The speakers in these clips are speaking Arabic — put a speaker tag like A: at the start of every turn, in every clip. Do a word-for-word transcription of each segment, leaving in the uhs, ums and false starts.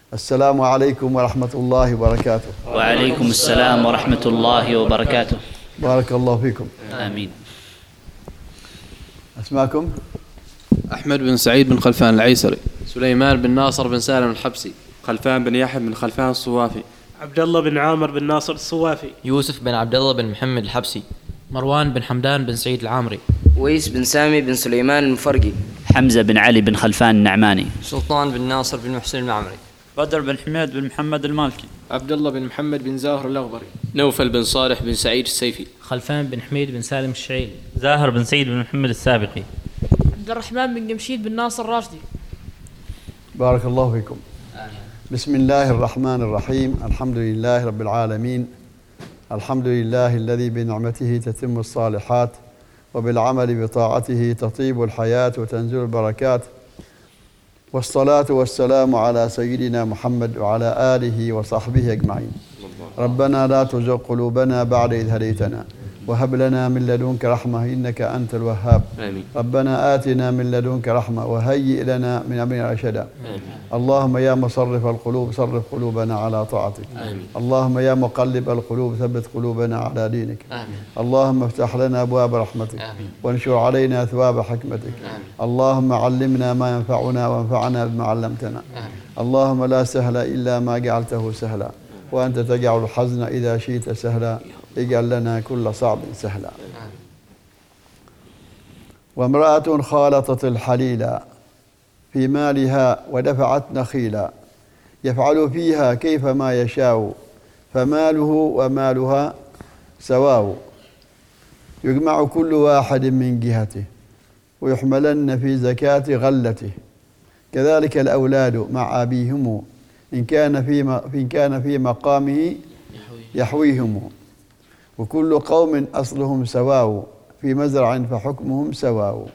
A: السلام عليكم ورحمة الله وبركاته.
B: وعليكم السلام ورحمة الله وبركاته.
A: بارك الله فيكم.
B: آمين.
A: أسماكم؟
C: أحمد بن سعيد بن خلفان العيسري.
D: سليمان بن ناصر بن سالم الحبسي.
E: خلفان بن يحيى بن خلفان الصوافي.
F: عبد الله بن عامر بن ناصر الصوافي.
G: يوسف بن عبد الله بن محمد الحبسي.
H: مروان بن حمدان بن سعيد العامري.
I: ويس بن سامي بن سليمان المفرقي.
B: حمزة بن علي بن خلفان النعماني.
J: سلطان بن ناصر بن محسن المعمري.
K: بدر بن حميد بن محمد المالكي.
L: عبد الله بن محمد بن زاهر الأغبري.
M: نوفل بن صالح بن سعيد السيفي.
H: خلفان بن حميد بن سالم الشعيلي.
N: زاهر بن سعيد بن محمد السابقي.
O: عبد الرحمن بن جمشيد بن ناصر الراشدي.
A: بارك الله فيكم. بسم الله الرحمن الرحيم. الحمد لله رب العالمين. الحمد لله الذي بنعمته تتم الصالحات وبالعمل بطاعته تطيب الحياة وتنزل البركات، والصلاة والسلام على سيدنا محمد وعلى آله وصحبه أجمعين. ربنا لا تزغ قلوبنا بعد إذ هديتنا وهب لنا من لدنك رحمة إنك أنت الوهاب.
M: آمين.
A: ربنا آتنا من لدنك رحمة وهيئ لنا من أمرنا رشدا. اللهم يا مصرف القلوب صرف قلوبنا على طاعتك.
M: آمين.
A: اللهم يا مقلب القلوب ثبت قلوبنا على دينك.
M: آمين.
A: اللهم افتح لنا أبواب رحمتك.
M: آمين.
A: وانشر علينا ثواب حكمتك.
M: آمين.
A: اللهم علمنا ما ينفعنا وانفعنا بما علمتنا.
M: آمين.
A: اللهم لا سهل إلا ما جعلته سهلا وأنت تجعل الحزن إذا شئت سهلا اجعل لنا كل صعب سهلا. وامرأة خالطت الحليلا في مالها ودفعت نخيلا يفعل فيها كيف ما يشاء فماله ومالها سواء يجمع كل واحد من جهته ويحملن في زكاة غلته كذلك الأولاد مع أبيهم إن كان في إن كان في مقامه يحويهم وكل قوم أصلهم سواء في مزرع فحكمهم سواء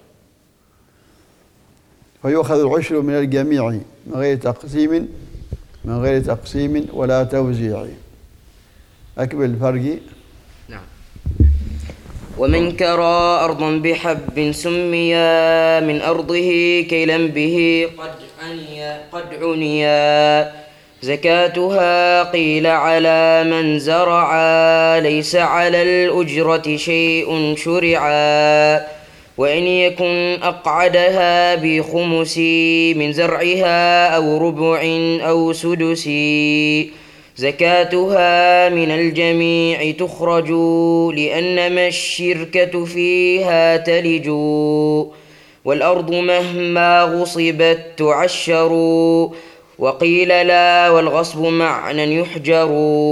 A: فيؤخذ العشر من الجميع من غير تقسيم من غير تقسيم ولا توزيع. أكمل الفرق.
I: نعم. ومن كرى أرضا بحب سميا من أرضه كيلا به قد عنيا قد عنيا زكاتها قيل على من زرعا ليس على الأجرة شيء شرعا وإن يكن أقعدها بخمس من زرعها أو ربع أو سدس زكاتها من الجميع تخرج لأنما الشركة فيها تلج والأرض مهما غصبت تعشر وقيل لا والغصب معنى يحجر.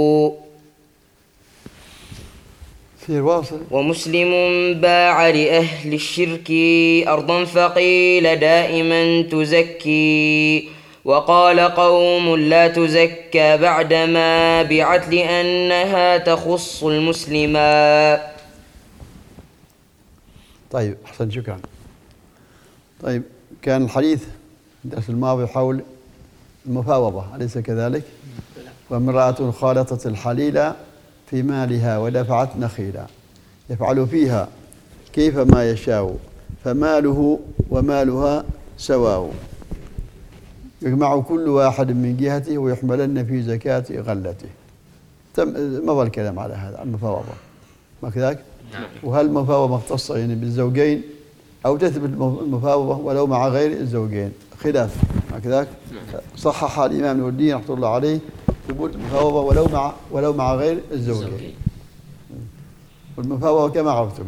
A: في واصل.
I: ومسلم باع لأهل الشرك أرضا فقيل دائما تزكي وقال قوم لا تزكى بعدما بعت لأنها تخص المسلما.
A: طيب أحسن شكرا. طيب كان الحديث الدرس الماضي حول المفاوضة أليس كذلك؟ وامرأة خالطت الحليلة في مالها ودفعت نخيلا يفعل فيها كيف ما يشاء فماله ومالها سواء يجمع كل واحد من جهته ويحملن في زكاة غلته. تم مضى الكلام على هذا المفاوضة ما كذلك؟ وهل المفاوضة مختصة يعني بالزوجين أو تثبت المفاوضة ولو مع غير الزوجين؟ خلاف ما كذلك؟ صحح الإمام ابن الدين رحمه الله عليه ثبوت المفاوضة ولو مع ولو مع غير الزوجين. والمفاوضة كما عرفتم.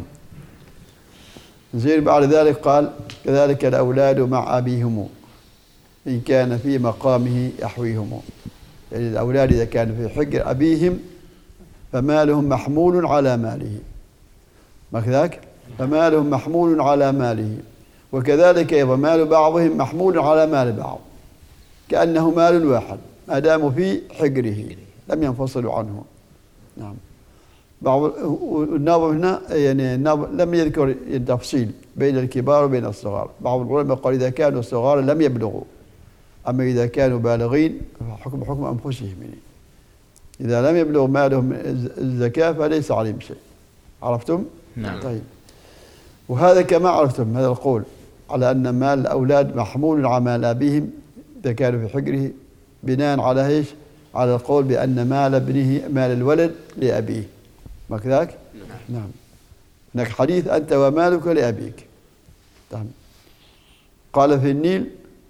A: زين بعد ذلك قال كذلك الأولاد مع أبيهم إن كان في مقامه يحويهم، يعني الأولاد إذا كان في حجر أبيهم فمالهم محمول على ماله ما كذلك؟ فمالهم محمول على ماله وكذلك أيضا مال بعضهم محمول على مال بعض كأنه مال واحد ما داموا في حجره لم ينفصلوا عنه. نعم. بعض الناظم هنا يعني الناظم لم يذكر التفصيل بين الكبار وبين الصغار. بعض العلماء قال إذا كانوا صغار لم يبلغوا، أما إذا كانوا بالغين فحكم حكم أنفسهم يعني. إذا لم يبلغ مالهم الزكاة فليس عليهم شيء. عرفتم؟
M: نعم.
A: طيب. وهذا كما عرفتم هذا القول على أن مال الأولاد محمول على مال أبيهم إذا كانوا في حجره بناء على إيش؟ على القول بأن مال ابنه مال الولد لأبيه، ما كذاك؟ نعم. نعم. هناك حديث أنت ومالك لأبيك. نعم. قال في النيل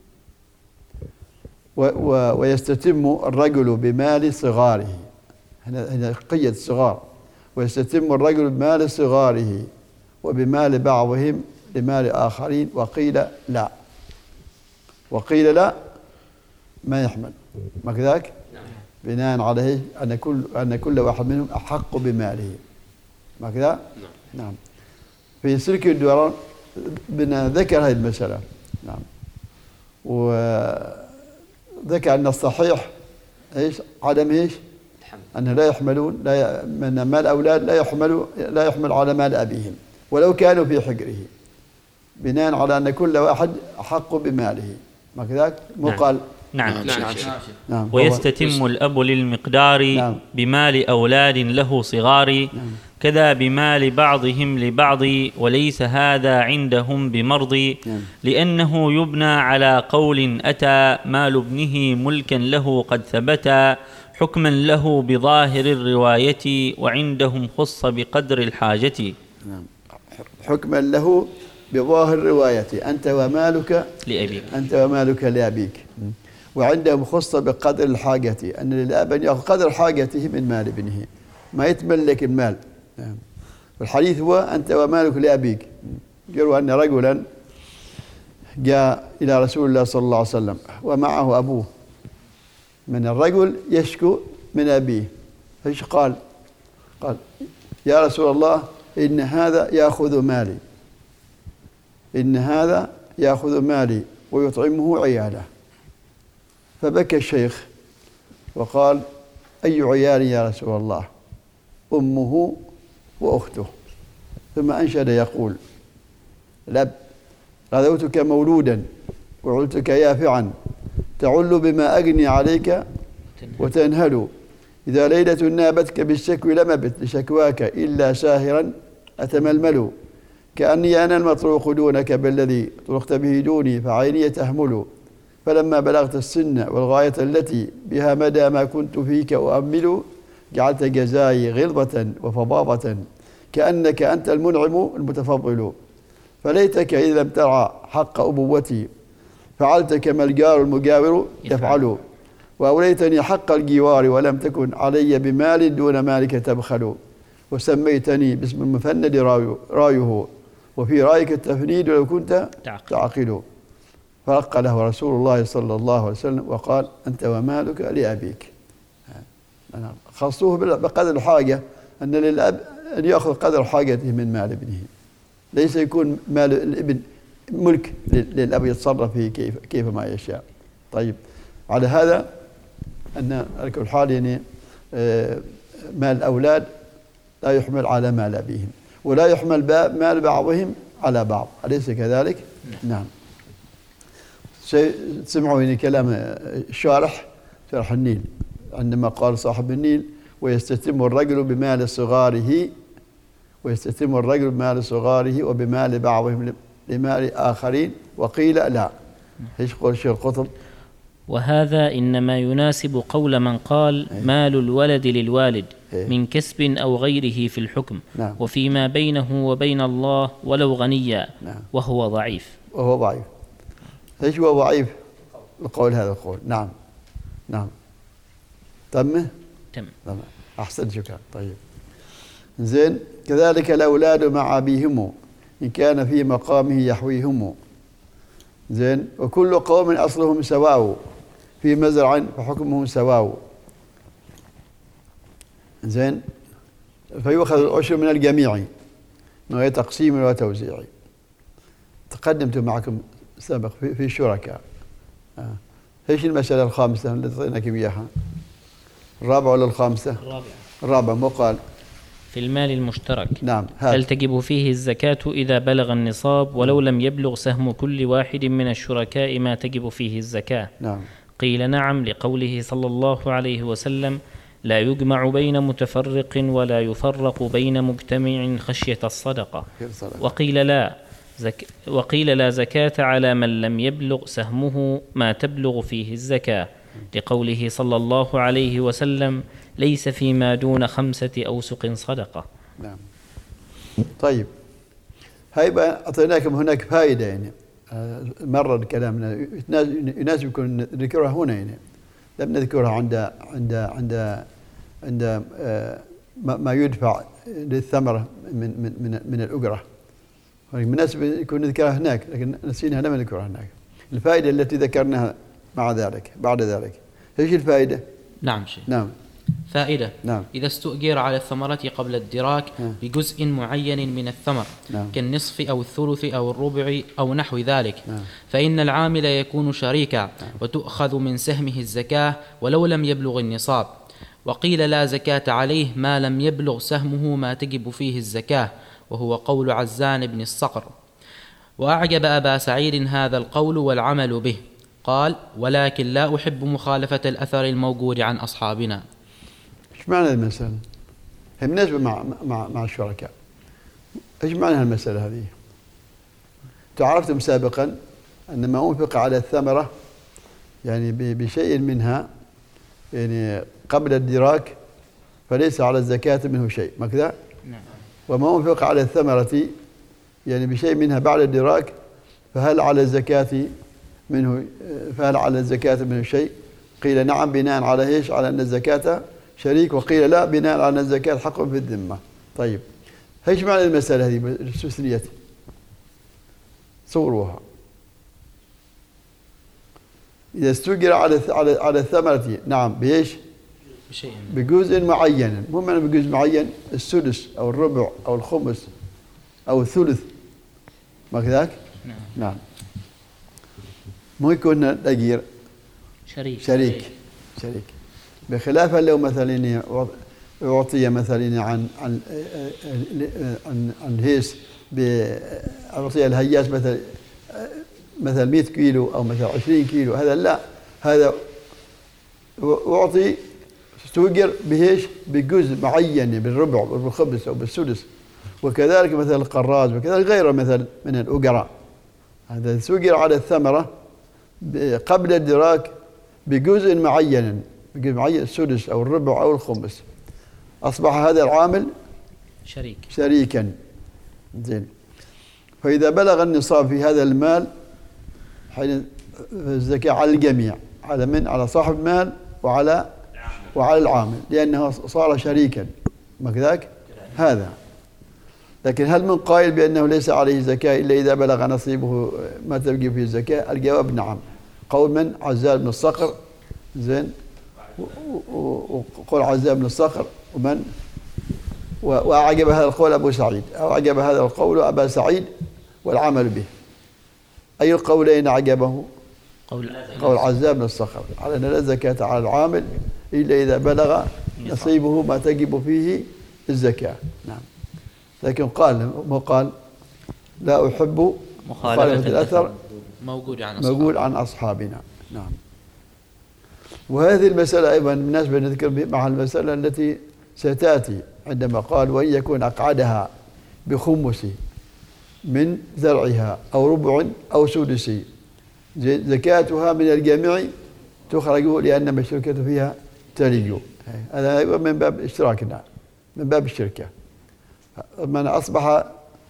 A: و و ويستتم الرجل بمال صغاره، هنا هنا قيد صغار، ويستتم الرجل بمال صغاره وبمال بعضهم لمال آخرين، وقيل لا، وقيل لا ما يحمل، ما كذاك؟ بناء عليه أن كل أن كل واحد منهم أحق بماله، ما كذا؟ نعم. في سلك الدوران بنا ذكر هذه المسألة. نعم. وذكر أن الصحيح إيش؟ عدم إيش؟ أن لا يحملون، لا ي... من مال الأولاد لا يحمل لا يحمل على مال أبيهم ولو كانوا في حجره، بناء على أن كل واحد أحق بماله، ما كذاك؟ مو قال
N: نعم.
C: نعم.
N: نعم.
C: نعم.
A: نعم.
N: ويستتم الأب للمقدار
A: نعم.
N: بمال أولاد له صغار،
A: نعم.
N: كذا بمال بعضهم لبعض، وليس هذا عندهم بمرض،
A: نعم.
N: لأنه يبنى على قول أتى مال ابنه ملكا له قد ثبت، حكما له بظاهر الرواية، وعندهم خص بقدر الحاجة.
A: نعم. حكما له بظاهر الرواية أنت ومالك
N: لأبيك،
A: أنت ومالك لأبيك، وعندهم خص بقدر الحاجة، أن للأب أن يأخذ قدر حاجته من مال ابنه، ما يتملك المال. نعم. والحديث هو أنت ومالك لأبيك. يروى أن رجلا جاء إلى رسول الله صلى الله عليه وسلم ومعه أبوه، من الرجل يشكو من أبيه، فإيش قال؟ قال يا رسول الله إن هذا يأخذ مالي، إن هذا يأخذ مالي ويطعمه عياله. فبكى الشيخ وقال أي عيال يا رسول الله؟ أمه وأخته. ثم أنشد يقول الأب غذوتك مولودا وعلتك يافعا، تعل بما أغني عليك وتنهل، إذا ليلة نابتك بالشكوى لم أبت لشكواك إلا ساهرا أتململ، كأني أنا المطروق دونك بالذي طرقت به دوني فعيني تهمل، فلما بلغت السن والغاية التي بها مدى ما كنت فيك أؤمل، جعلت جزاي غلظة وفظاظة كأنك أنت المنعم المتفضل، فليتك إذا لم ترعى حق أبوتي فعلت كما الجار المجاور يفعل، وأوليتني حق الجوار ولم تكن علي بمال دون مالك تبخل، وسميتني باسم المفند رايه وفي رأيك التفنيد لو كنت تعقل. فرق له رسول الله صلى الله عليه وسلم وقال أنت ومالك لأبيك. خصوه بقدر الحاجة، أن للأب أن يأخذ قدر حاجته من مال ابنه، ليس يكون مال الابن ملك للأب يتصرف فيه كيف, كيف ما يشاء. طيب، على هذا أن على كل حال يعني مال الأولاد لا يحمل على مال أبيهم، ولا يحمل مال بعضهم على بعض، أليس كذلك؟ نعم. سمعوا يعني كلام الشارح شرح النيل عندما قال صاحب النيل ويستتم الرجل بمال صغاره، ويستتم الرجل بمال صغاره وبمال بعضهم لمال آخرين، وقيل لا. ايش قول الشيخ القطب؟
H: وهذا إنما يناسب قول من قال مال الولد للوالد من كسب أو غيره في الحكم،
A: نعم.
H: وفيما بينه وبين الله ولو غنيا،
A: نعم.
H: وهو ضعيف.
A: وهو ضعيف. ايش هو ضعيف؟ القول هذا القول. نعم نعم. تم؟
H: تم.
A: تم. أحسن، شكرا. طيب زين. كذلك الأولاد مع أبيهم إن كان في مقامه يحويهم. زين. وكل قوم أصلهم سواء في مزرع فحكمهم سواء. زين. فيؤخذ العشر من الجميع من غير تقسيم ولا توزيع. تقدمت معكم سابق في, في الشركاء. آه. ايش المسألة الخامسة اللي أعطيناكم إياها؟ الرابعة ولا الخامسة؟
H: الرابعة.
A: الرابعة. مو قال
H: في المال المشترك.
A: نعم.
H: هل تجب فيه الزكاة إذا بلغ النصاب ولو لم يبلغ سهم كل واحد من الشركاء ما تجب فيه الزكاة؟
A: نعم.
H: قيل نعم، لقوله صلى الله عليه وسلم لا يجمع بين متفرق ولا يفرق بين مجتمع خشية الصدقة. وقيل لا زك وقيل لا زكاة على من لم يبلغ سهمه ما تبلغ فيه الزكاة، لقوله صلى الله عليه وسلم ليس فيما دون خمسة أوسق صدقة.
A: نعم. طيب هاي بقى أعطيناكم هناك فائدة يعني مرة كلامنا يناسب يكون نذكرها هنا يعني لم نذكرها عند عند عند عند ما يدفع للثمرة من من من من الأجرة. مناسب يكون نذكرها هناك لكن نسيناها لم نذكرها هناك. الفائدة التي ذكرناها مع ذلك بعد ذلك ايش الفائدة؟
P: نعم شيخ.
A: نعم.
P: فائدة.
A: نعم.
P: إذا استؤجر على الثمرة قبل الدراك نعم. بجزء معين من الثمر
A: نعم.
P: كالنصف أو الثلث أو الربع أو نحو ذلك
A: نعم.
P: فإن العامل يكون شريكا نعم. وتؤخذ من سهمه الزكاة ولو لم يبلغ النصاب. وقيل لا زكاة عليه ما لم يبلغ سهمه ما تجب فيه الزكاة وهو قول عزان بن الصقر. وأعجب أبا سعيد هذا القول والعمل به قال ولكن لا أحب مخالفة الأثر الموجود عن أصحابنا.
A: ايش معنى المسألة؟ هي مناسبة مع مع مع الشركاء. ايش معنى المسألة هذه؟ تعرفتم سابقا أن ما أنفق على الثمرة يعني بشيء منها يعني قبل الدراك فليس على الزكاة منه شيء، ما كذا؟
P: نعم.
A: وما أنفق على الثمرة يعني بشيء منها بعد الدراك فهل على الزكاة منه فهل على الزكاة منه شيء؟ قيل نعم بناء على ايش؟ على أن الزكاة شريك، وقيل لا بناء على أن الزكاة حق في الذمة. طيب ايش معنى المسألة هذه بالاستثنية؟ صوروها. إذا استؤجر على على على الثمرة نعم بإيش؟
P: بشيء
A: بجزء معين، مو معنى بجزء معين السدس أو الربع أو الخمس أو الثلث، ما كذاك؟
P: نعم.
A: نعم. مو يكون الأجير
H: شريك
A: شريك شريك بخلاف لو مثلا أعطي مثلا عن عن عن عن هيس بأعطي الهياس مثلا مثلا مئة كيلو أو مثلا عشرين كيلو، هذا لا، هذا أعطي استؤجر بهيش بجزء معين بالربع أو بالخمس أو بالسدس. وكذلك مثلا القراز وكذلك غيره مثلا من الأجراء، هذا استؤجر على الثمرة قبل الدراك بجزء معين بجزء معين السدس أو الربع أو الخمس، أصبح هذا العامل
H: شريك
A: شريكا. زين. فإذا بلغ النصاب في هذا المال حين الزكاة على الجميع، على من؟ على صاحب المال وعلى وعلى العامل، لأنه صار شريكا، ما كذاك؟ هذا. لكن هل من قائل بأنه ليس عليه زكاة إلا إذا بلغ نصيبه ما تبقي فيه الزكاة؟ الجواب نعم. قول من؟ عزال بن الصقر. زين. وقول عزال بن الصقر ومن؟ وأعجب هذا القول أبو سعيد، أو أعجب هذا القول أبا سعيد والعمل به. أي القولين أعجبه؟
H: قول
A: قول عزال بن الصقر على أن لا زكاة على العامل إلا إذا بلغ نصيبه ما تجب فيه الزكاة. نعم. لكن قال ما قال لا أحب مخالفة الأثر
P: موجود عن
A: أصحابنا, موجود عن أصحابنا. نعم. وهذه المسألة أيضا بالنسبة نذكر مع المسألة التي ستأتي عندما قال وإن يكون أقعدها بخمس من زرعها أو ربع أو سدس زكاتها من الجميع تخرج لأن الشركة فيها تلج. هذا من باب اشتراكنا، من باب الشركة. من أصبح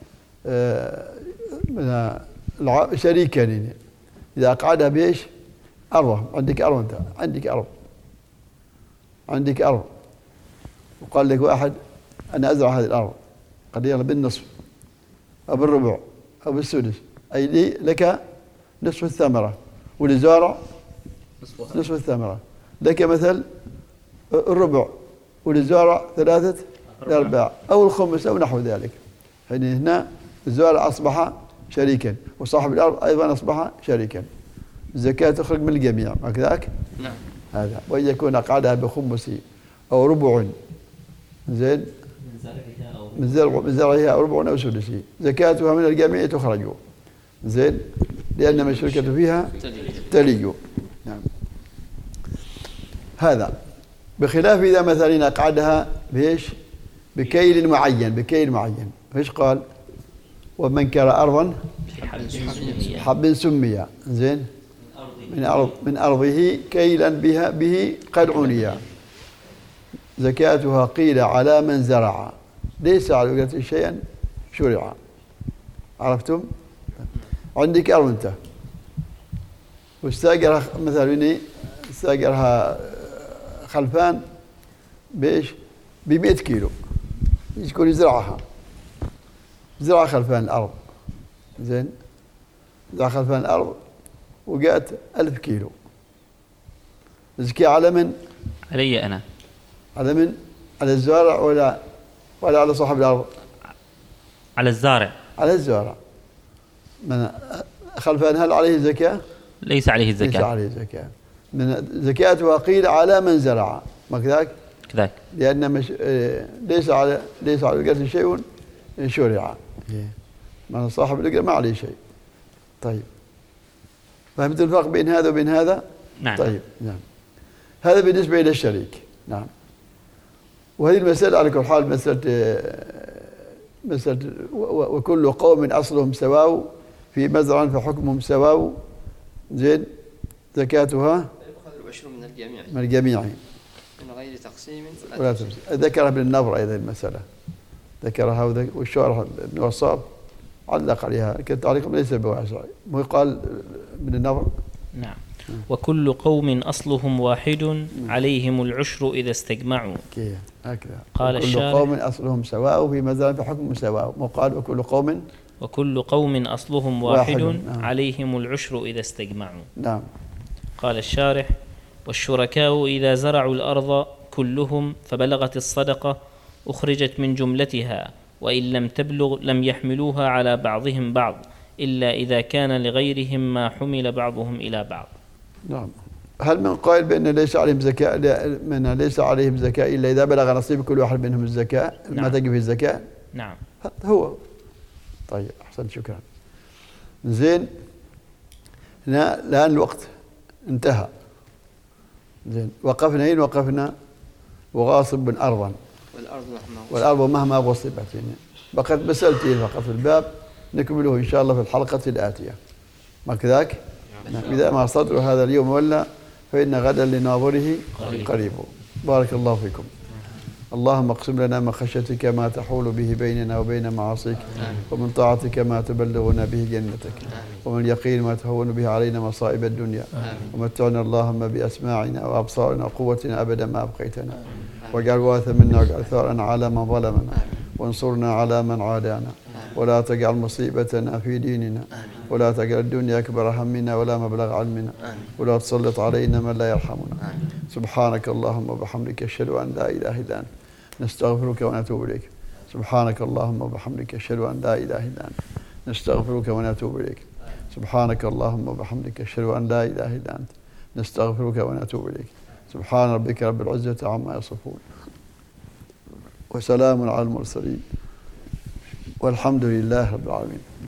A: شريكا إذا أقعدها بإيش؟ أرض، عندك أرض، أنت عندك أرض عندك أرض وقال لك واحد أنا أزرع هذه الأرض قد يلا بالنصف أو بالربع أو بالسدس، أي لي لك نصف الثمرة ولزارع نصف الثمرة، لك مثل الربع ولزارع ثلاثة الأرباع أو الخمس أو نحو ذلك. يعني هنا الزارع أصبح شريكا وصاحب الأرض أيضا أصبح شريكا، الزكاة تخرج من الجميع، ما كذاك؟
P: نعم.
A: هذا. وإن يكون أقعدها بخمس أو ربع زين من زرع من زرعها أو ربع أو سدس زكاتها من الجميع تخرج زين لأن الشركة فيها تلج. نعم. هذا بخلاف إذا مثلا أقعدها بإيش؟ بكيل معين بكيل معين. ايش قال؟ ومن كرى أرضا حب سمية زين من أرض من أرضه كيلا بها به قد عني زكاتها قيل على من زرع ليس على وقت شيئا شرع. عرفتم؟ عندك أرض أنت واستاجرها مثلا استاجرها خلفان بإيش؟ بمئة كيلو يكون يزرعها زرع خلفان الأرض زين زرع خلفان الأرض وقعت ألف كيلو زكاة على من؟
H: علي أنا.
A: على من؟ على الزارع ولا ولا على صاحب الأرض؟
H: على الزارع.
A: على الزارع. من خلفان هل عليه زكاة؟
H: ليس عليه زكاة.
A: ليس عليه زكاة. من زكاتها قيل على من زرع ما كذاك؟
H: كذاك.
A: لأن مش ليس على ليس على القرد شيء شرع. من صاحب القرد ما عليه شيء. طيب. فهمت الفرق بين هذا وبين هذا؟
H: نعم.
A: طيب نعم. هذا بالنسبة إلى الشريك. نعم. وهذه المسألة على كل حال مسألة مسألة وكل قوم أصلهم سواء في مزرعة فحكمهم سواء زين زكاتها
J: يؤخذ العشر من الجميع
A: من الجميع
J: من غير تقسيم
A: ولا تقسيم. ذكرها ابن النضر أيضا المسألة ذكرها والشارح ابن وصاب علق عليها كالتعليق ليس بواسع مو يقال ابن النضر.
H: نعم. وكل قوم أصلهم واحد عليهم العشر إذا استجمعوا.
A: هكذا.
H: قال
A: كل
H: الشارح
A: قوم أصلهم سواء في مزرعة فحكمهم سواء مو قال وكل قوم
H: وكل قوم أصلهم واحد, واحد.
A: نعم.
H: عليهم العشر إذا استجمعوا.
A: نعم.
H: قال الشارح والشركاء إذا زرعوا الأرض كلهم فبلغت الصدقة أخرجت من جملتها وإن لم تبلغ لم يحملوها على بعضهم بعض إلا إذا كان لغيرهم ما حمل بعضهم إلى بعض.
A: نعم. هل من قائل بأن ليس عليهم زكاة من ليس عليهم زكاة إلا إذا بلغ نصيب كل واحد منهم الزكاة
H: نعم.
A: ما تجب في الزكاة؟
H: نعم.
A: هو طيب أحسن شكرا. زين هنا الآن الوقت انتهى. زين وقفنا أين وقفنا؟ وغاصب أرضا
J: والأرض مهما
A: والأرض مهما غصبت يعني. بقت مسألتين فقط في الباب نكمله إن شاء الله في الحلقة الآتية ما كذاك؟ نعم. إذا ما صدر هذا اليوم ولا فإن غدا لناظره قريب. قريب. بارك الله فيكم. اللهم اقسم لنا من خشيتك ما تحول به بيننا وبين معاصيك ومن طاعتك ما تبلغنا به جنتك ومن اليقين ما تهون به علينا مصائب الدنيا ومتعنا اللهم بأسماعنا وأبصارنا وقوتنا أبدا ما أبقيتنا واجعل وارث منا واجعل ثارنا على من ظلمنا وانصرنا على من عادانا ولا تجعل مصيبتنا في ديننا ولا تجعل الدنيا أكبر همنا ولا مبلغ علمنا ولا تسلط علينا من لا يرحمنا. سبحانك اللهم وبحمدك أشهد أن لا إله إلا أنت نستغفرك ونتوب إليك. سبحانك اللهم وبحمدك أشهد أن لا إله إلا أنت نستغفرك ونتوب إليك. سبحانك اللهم وبحمدك أشهد أن لا إله إلا أنت نستغفرك ونتوب إليك. سبحان ربك رب العزة عما يصفون وسلام على المرسلين والحمد لله رب العالمين.